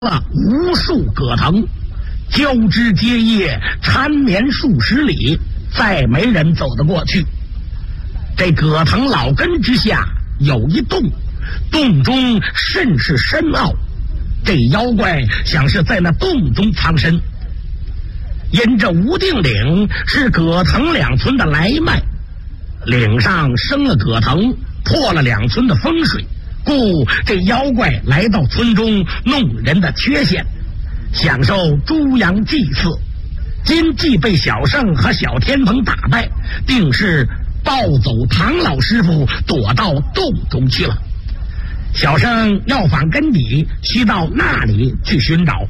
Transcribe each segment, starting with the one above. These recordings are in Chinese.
了无数葛藤，交枝接叶，缠绵数十里，再没人走得过去。这葛藤老根之下有一洞，洞中甚是深奥，这妖怪想是在那洞中藏身。因这无定岭是葛藤两村的来脉，岭上生了葛藤，破了两村的风水，故这妖怪来到村中弄人的缺陷，享受猪羊祭祀。今既被小圣和小天蓬打败，定是抱走唐老师傅，躲到洞中去了。小圣要访根底，需到那里去寻找。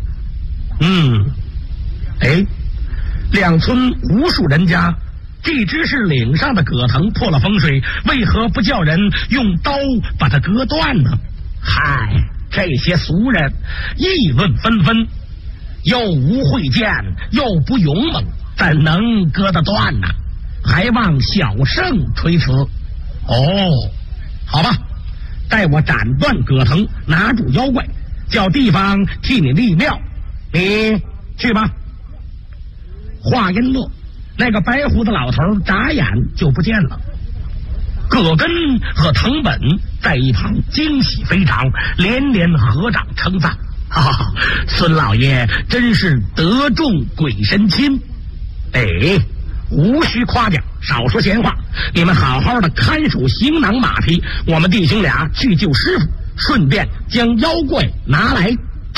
两村无数人家，既知是岭上的葛藤破了风水，为何不叫人用刀把它割断呢？嗨，这些俗人议论纷纷，又无慧见，又不勇猛，怎能割得断呢？还望小圣垂慈。好吧，待我斩断葛藤，拿住妖怪，叫地方替你立庙，你去吧。话音落，那个白胡子老头眨眼就不见了。葛根和藤本在一旁惊喜非常，连连合掌称赞：孙老爷真是得中鬼神亲。无需夸奖，少说闲话，你们好好的看守行囊马匹，我们弟兄俩去救师傅，顺便将妖怪拿来。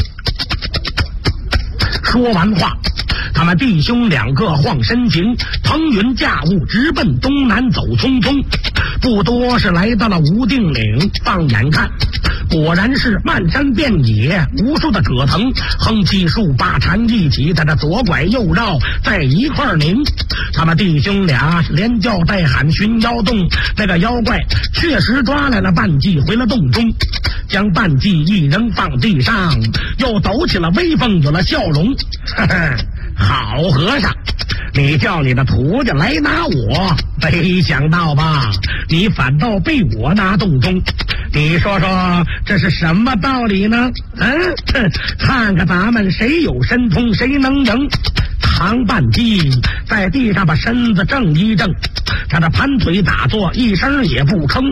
说完话，他们弟兄两个晃身形，腾云驾雾，直奔东南走匆匆。不多是来到了无定岭，放眼看，果然是漫山遍野，无数的葛藤横七竖八缠一起，在这左拐右绕，在一块拧。他们弟兄俩连叫带喊寻妖洞，那个妖怪确实抓来了半骑，回了洞中，将半骑一扔放地上，又抖起了威风，有了笑容。好和尚，你叫你的徒弟来拿我，没想到吧，你反倒被我拿洞中。你说说这是什么道理呢？看看咱们谁有神通，谁能赢。唐半鸡在地上把身子正一正，他的盘腿打坐，一声也不吭。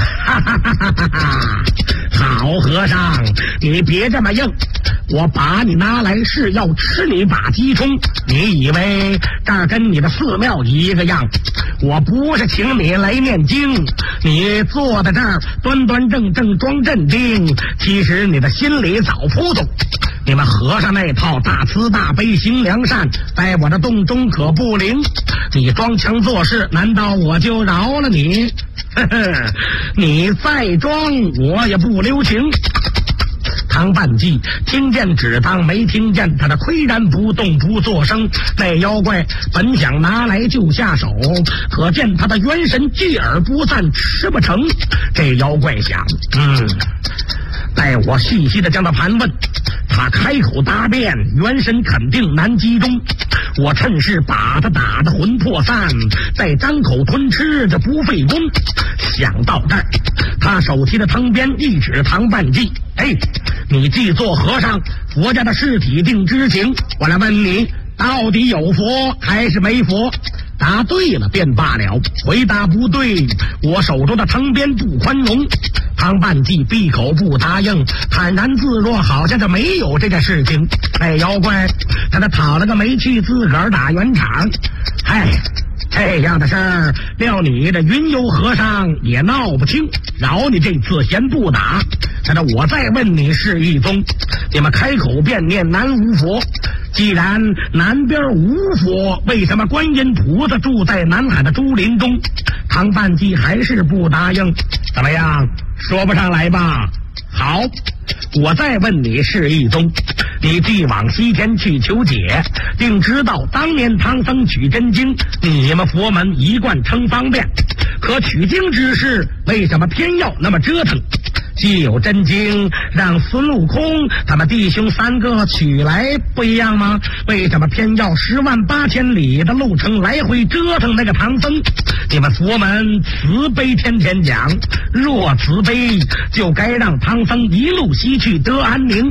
好和尚，你别这么硬，我把你拿来是要吃你把鸡冲。你以为这儿跟你的寺庙一个样？我不是请你来念经，你坐在这儿端端正正装镇定，其实你的心里早扑通。你们和尚那套大慈大悲行良善，在我的洞中可不灵。你装腔作势，难道我就饶了你？你再装我也不留情。唐半骑听见只当没听见，他的岿然不动不作声。那妖怪本想拿来就下手，可见他的元神聚而不散，吃不成。这妖怪想，待我细细的将他盘问，他开口答辩，元神肯定难集中。我趁势把他打得魂魄散，再张口吞吃，这不费功。想到这儿，他手提的藤鞭一指唐半骑：你既做和尚，佛家的事体定知情。我来问你，到底有佛还是没佛？答对了便罢了，回答不对，我手中的藤鞭不宽容。唐半骑闭口不答应，坦然自若，好像就没有这件事情。妖怪他讨了个没趣，自个儿打圆场。这样的事儿，料你这云游和尚也闹不清，饶你这次先不打。我再问你是一宗，你们开口便念南无佛。既然南边无佛，为什么观音菩萨住在南海的竹林中？唐半骑还是不答应。怎么样，说不上来吧？好，我再问你是一宗，你既往西天去求解，定知道当年唐僧取真经，你们佛门一贯称方便，可取经之事为什么偏要那么折腾？既有真经，让孙悟空他们弟兄三个取来不一样吗？为什么偏要108000里的路程来回折腾那个唐僧？你们佛门慈悲天天讲，若慈悲就该让唐僧一路西去得安宁。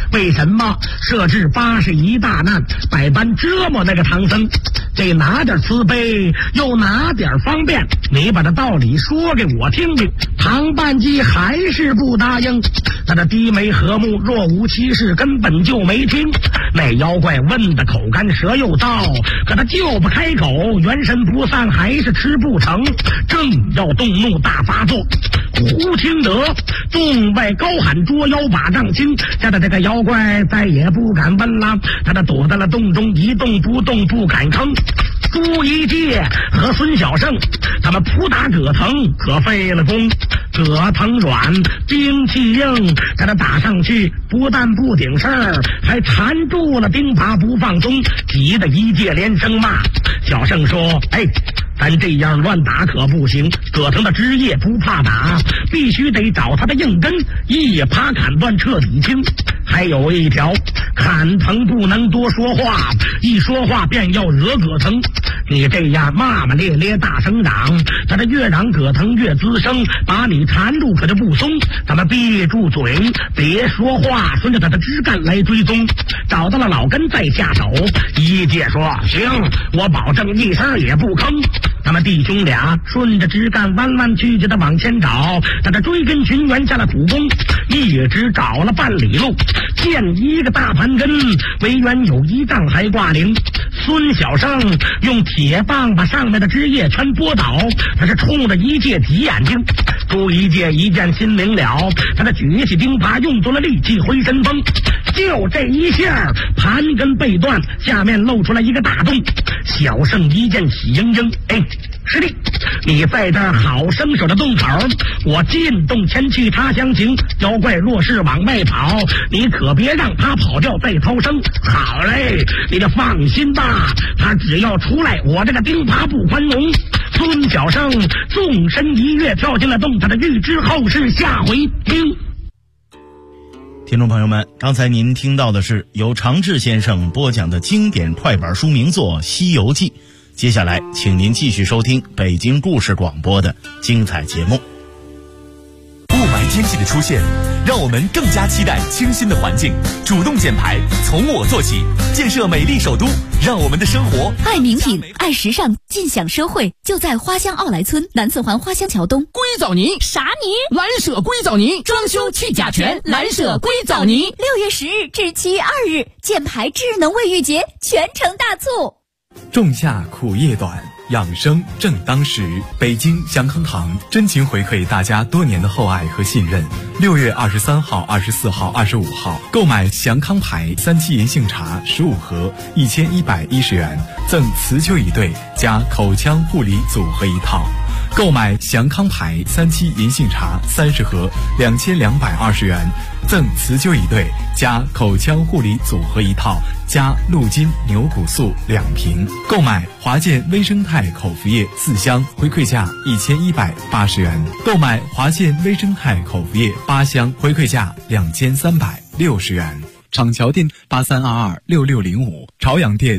为什么设置81大难，百般折磨那个唐僧？这哪点慈悲，又哪点方便？你把这道理说给我听听。唐半鸡还是不答应，他的低眉和目，若无其事，根本就没听。那妖怪问的口干舌又燥，可他就不开口，元神不散，还是吃不成，正要动怒大发作。忽听得洞外高喊捉妖把丈青，吓得这个妖怪再也不敢问了，他躲在了洞中一动不动，不敢吭。朱一介和孙小胜他们扑打葛腾可费了功，葛腾软兵器硬，给他打上去不但不顶事儿，还缠住了钉耙不放松，急得一介连声骂。小胜说：咱这样乱打可不行，葛腾的枝叶不怕打，必须得找他的硬根，一耙砍断彻底清。还有一条，砍藤不能多说话，一说话便要惹葛腾。你这样骂骂咧咧大声嚷，他这越嚷葛腾越滋生，把你缠住可就不松。咱们闭住嘴别说话，顺着他的枝干来追踪，找到了老根再下手。一介说：行，我保证一声也不吭。他们弟兄俩顺着枝干弯弯曲曲的往前找，他这追根寻源下了苦功，一直找了半里路，见一个大盘根，围圆有1丈还挂铃。孙小胜用铁棒把上面的枝叶全拨倒，他是冲着一介挤眼睛。朱一介一见心明了，他这举起钉耙，用足了力气回身风，就这一下盘根被断，下面露出来一个大洞。小胜一见喜盈盈，师弟，你在这儿好生守着洞口，我进洞前去他乡行。妖怪若是往外跑，你可别让他跑掉再逃生。好嘞，你就放心吧，他只要出来，我这个钉耙不宽容。孙小胜纵身一跃，跳进了洞，他的预知后事，下回听。 听众朋友们，刚才您听到的是由常志先生播讲的经典快板书名作《西游记》。接下来请您继续收听北京故事广播的精彩节目。 雾霾天气的出现，让我们更加期待清新的环境。主动减排，从我做起，建设美丽首都，让我们的生活爱名品、爱时尚，尽享社会，就在花乡奥莱村南四环花乡桥东。 硅藻泥啥泥？蓝舍硅藻泥，装修去甲醛，蓝舍硅藻泥。6 月10日至7月2日，建牌智能卫浴节全程大促。 仲夏苦夜短，养生正当时。北京祥康堂真情回馈大家多年的厚爱和信任。6月23号、24号、25号，购买祥康牌3七银杏茶15盒，1110元，赠磁灸椅对加口腔护理组合一套。购买祥康牌3七银杏茶30盒，2220元，赠磁灸椅对加口腔护理组合一套，加鹿筋牛骨素2瓶。购买华健微生态口服液4箱，回馈价1180元。购买华健微生态口服液8箱，回馈价2360元。厂桥店83226605，朝阳店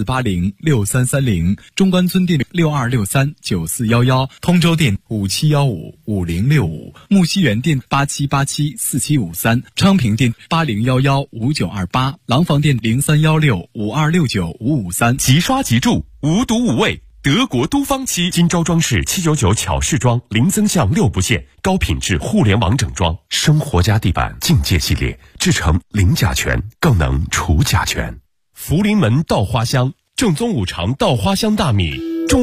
84806330，中关村店62639411，通州店57155065，木樨园店87874753，昌平店80115928，廊坊店031652695553。 即刷即住，无毒无味。德国都方漆，金招装饰799巧饰装，零增项6不限，高品质互联网整装，生活家地板境界系列，制成零甲醛，更能除甲醛。福临门稻花香，正宗五常稻花香大米。